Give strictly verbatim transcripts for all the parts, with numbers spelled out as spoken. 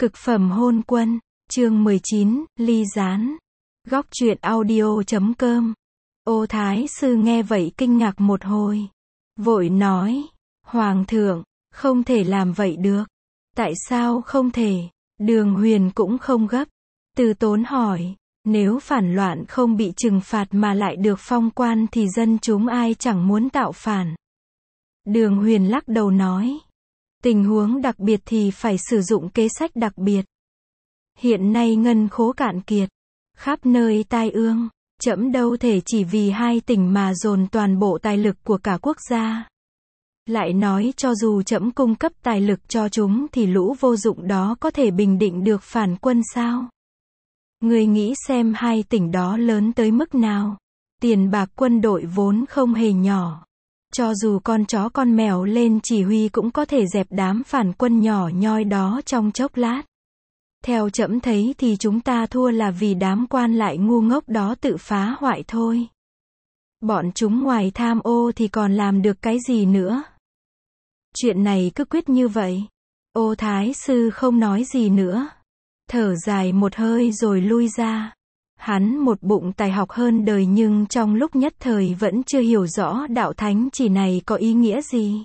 Cực phẩm hôn quân, chương mười chín, ly gián. Góc truyện audio chấm com. Ô Thái sư nghe vậy kinh ngạc một hồi. Vội nói, Hoàng thượng, không thể làm vậy được. Tại sao không thể? Đường Huyền cũng không gấp. Từ Tốn hỏi, nếu phản loạn không bị trừng phạt mà lại được phong quan thì dân chúng ai chẳng muốn tạo phản. Đường Huyền lắc đầu nói, tình huống đặc biệt thì phải sử dụng kế sách đặc biệt. Hiện nay ngân khố cạn kiệt, khắp nơi tai ương, trẫm đâu thể chỉ vì hai tỉnh mà dồn toàn bộ tài lực của cả quốc gia. Lại nói cho dù trẫm cung cấp tài lực cho chúng thì lũ vô dụng đó có thể bình định được phản quân sao? Người nghĩ xem hai tỉnh đó lớn tới mức nào? Tiền bạc quân đội vốn không hề nhỏ. Cho dù con chó con mèo lên chỉ huy cũng có thể dẹp đám phản quân nhỏ nhoi đó trong chốc lát. Theo trẫm thấy thì chúng ta thua là vì đám quan lại ngu ngốc đó tự phá hoại thôi. Bọn chúng ngoài tham ô thì còn làm được cái gì nữa? Chuyện này cứ quyết như vậy. Ô Thái sư không nói gì nữa. Thở dài một hơi rồi lui ra. Hắn một bụng tài học hơn đời nhưng trong lúc nhất thời vẫn chưa hiểu rõ đạo thánh chỉ này có ý nghĩa gì.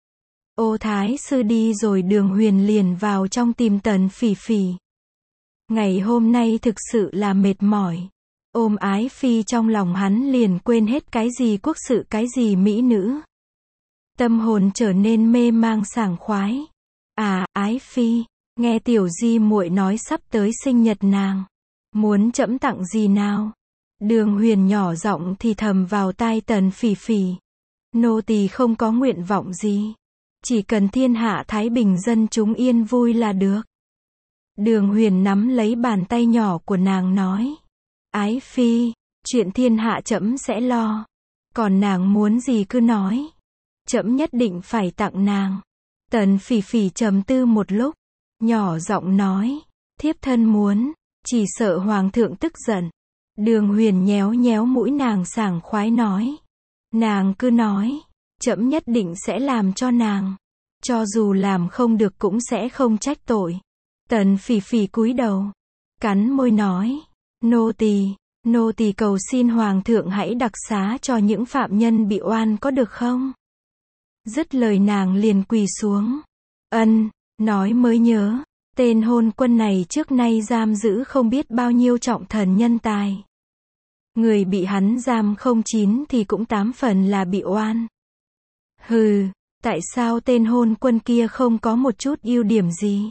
Ô Thái sư đi rồi Đường Huyền liền vào trong tìm Tần Phỉ Phỉ. Ngày hôm nay thực sự là mệt mỏi. Ôm Ái Phi trong lòng hắn liền quên hết cái gì quốc sự cái gì mỹ nữ. Tâm hồn trở nên mê mang sảng khoái. À, Ái Phi, nghe tiểu di muội nói sắp tới sinh nhật nàng. Muốn trẫm tặng gì nào? Đường Huyền nhỏ giọng thì thầm vào tai Tần Phỉ Phỉ. Nô tỳ không có nguyện vọng gì. Chỉ cần thiên hạ thái bình dân chúng yên vui là được. Đường Huyền nắm lấy bàn tay nhỏ của nàng nói. Ái Phi, chuyện thiên hạ trẫm sẽ lo. Còn nàng muốn gì cứ nói. Trẫm nhất định phải tặng nàng. Tần Phỉ Phỉ trầm tư một lúc. Nhỏ giọng nói. Thiếp thân muốn. Chỉ sợ hoàng thượng tức giận. Đường Huyền nhéo nhéo mũi nàng sảng khoái nói. Nàng cứ nói. Trẫm nhất định sẽ làm cho nàng. Cho dù làm không được cũng sẽ không trách tội. Tần Phỉ Phỉ cúi đầu. Cắn môi nói. Nô tỳ, nô tỳ cầu xin hoàng thượng hãy đặc xá cho những phạm nhân bị oan có được không? Dứt lời nàng liền quỳ xuống. Ân, nói mới nhớ. Tên hôn quân này trước nay giam giữ không biết bao nhiêu trọng thần nhân tài. Người bị hắn giam không chín thì cũng tám phần là bị oan. Hừ, tại sao tên hôn quân kia không có một chút ưu điểm gì?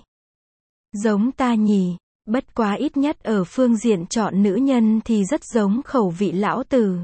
Giống ta nhỉ, bất quá ít nhất ở phương diện chọn nữ nhân thì rất giống khẩu vị lão tử.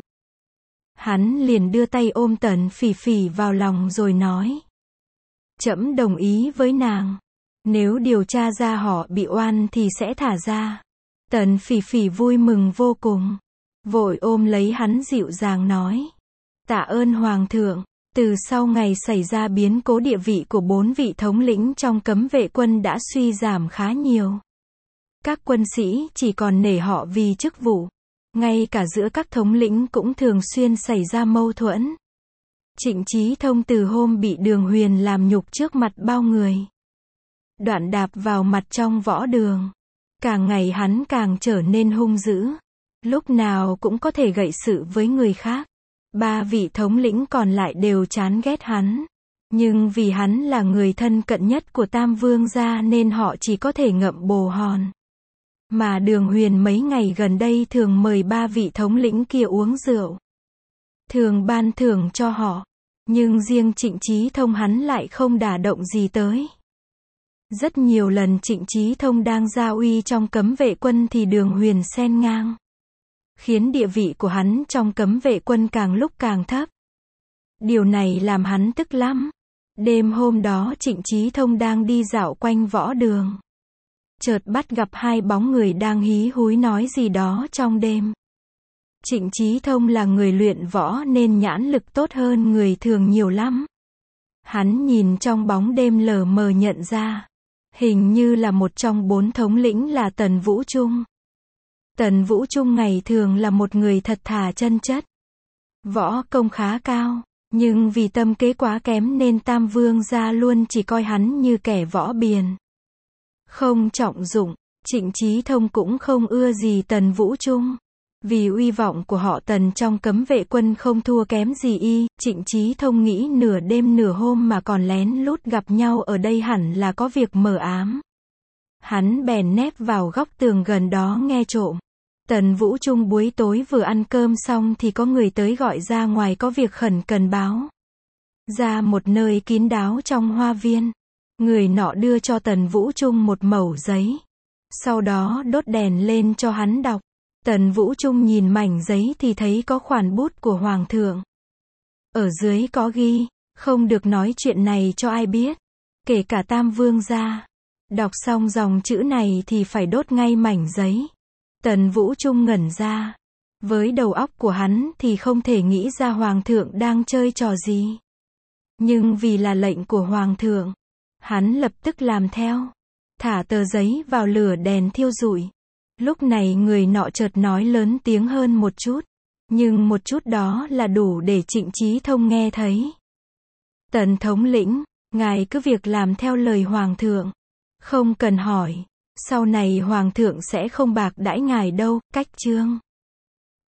Hắn liền đưa tay ôm Tần Phỉ Phỉ vào lòng rồi nói. Trẫm đồng ý với nàng. Nếu điều tra ra họ bị oan thì sẽ thả ra. Tần Phỉ Phỉ vui mừng vô cùng. Vội ôm lấy hắn dịu dàng nói. Tạ ơn hoàng thượng. Từ sau ngày xảy ra biến cố địa vị của bốn vị thống lĩnh trong cấm vệ quân đã suy giảm khá nhiều. Các quân sĩ chỉ còn nể họ vì chức vụ. Ngay cả giữa các thống lĩnh cũng thường xuyên xảy ra mâu thuẫn. Trịnh Chí Thông từ hôm bị Đường Huyền làm nhục trước mặt bao người. Đoạn đạp vào mặt trong võ đường. Càng ngày hắn càng trở nên hung dữ. Lúc nào cũng có thể gậy sự với người khác. Ba vị thống lĩnh còn lại đều chán ghét hắn. Nhưng vì hắn là người thân cận nhất của Tam Vương gia nên họ chỉ có thể ngậm bồ hòn. Mà Đường Huyền mấy ngày gần đây thường mời ba vị thống lĩnh kia uống rượu. Thường ban thưởng cho họ. Nhưng riêng Trịnh Chí Thông hắn lại không đả động gì tới. Rất nhiều lần Trịnh Chí Thông đang gia uy trong cấm vệ quân thì Đường Huyền xen ngang. Khiến địa vị của hắn trong cấm vệ quân càng lúc càng thấp. Điều này làm hắn tức lắm. Đêm hôm đó Trịnh Chí Thông đang đi dạo quanh võ đường. Chợt bắt gặp hai bóng người đang hí húi nói gì đó trong đêm. Trịnh Chí Thông là người luyện võ nên nhãn lực tốt hơn người thường nhiều lắm. Hắn nhìn trong bóng đêm lờ mờ nhận ra. Hình như là một trong bốn thống lĩnh là Tần Vũ Trung. Tần Vũ Trung ngày thường là một người thật thà chân chất. Võ công khá cao, nhưng vì tâm kế quá kém nên Tam Vương gia luôn chỉ coi hắn như kẻ võ biền. Không trọng dụng, Trịnh Chí Thông cũng không ưa gì Tần Vũ Trung. Vì uy vọng của họ Tần trong cấm vệ quân không thua kém gì y, Trịnh Chí Thông nghĩ nửa đêm nửa hôm mà còn lén lút gặp nhau ở đây hẳn là có việc mờ ám. Hắn bèn nép vào góc tường gần đó nghe trộm. Tần Vũ Trung buổi tối vừa ăn cơm xong thì có người tới gọi ra ngoài có việc khẩn cần báo. Ra một nơi kín đáo trong hoa viên. Người nọ đưa cho Tần Vũ Trung một mẩu giấy. Sau đó đốt đèn lên cho hắn đọc. Tần Vũ Trung nhìn mảnh giấy thì thấy có khoản bút của Hoàng thượng. Ở dưới có ghi, không được nói chuyện này cho ai biết, kể cả Tam Vương gia. Đọc xong dòng chữ này thì phải đốt ngay mảnh giấy. Tần Vũ Trung ngẩn ra. Với đầu óc của hắn thì không thể nghĩ ra Hoàng thượng đang chơi trò gì. Nhưng vì là lệnh của Hoàng thượng, hắn lập tức làm theo. Thả tờ giấy vào lửa đèn thiêu rụi. Lúc này người nọ chợt nói lớn tiếng hơn một chút. Nhưng một chút đó là đủ để Trịnh Chí Thông nghe thấy. Tần thống lĩnh, ngài cứ việc làm theo lời Hoàng thượng. Không cần hỏi. Sau này Hoàng thượng sẽ không bạc đãi ngài đâu, cách chương.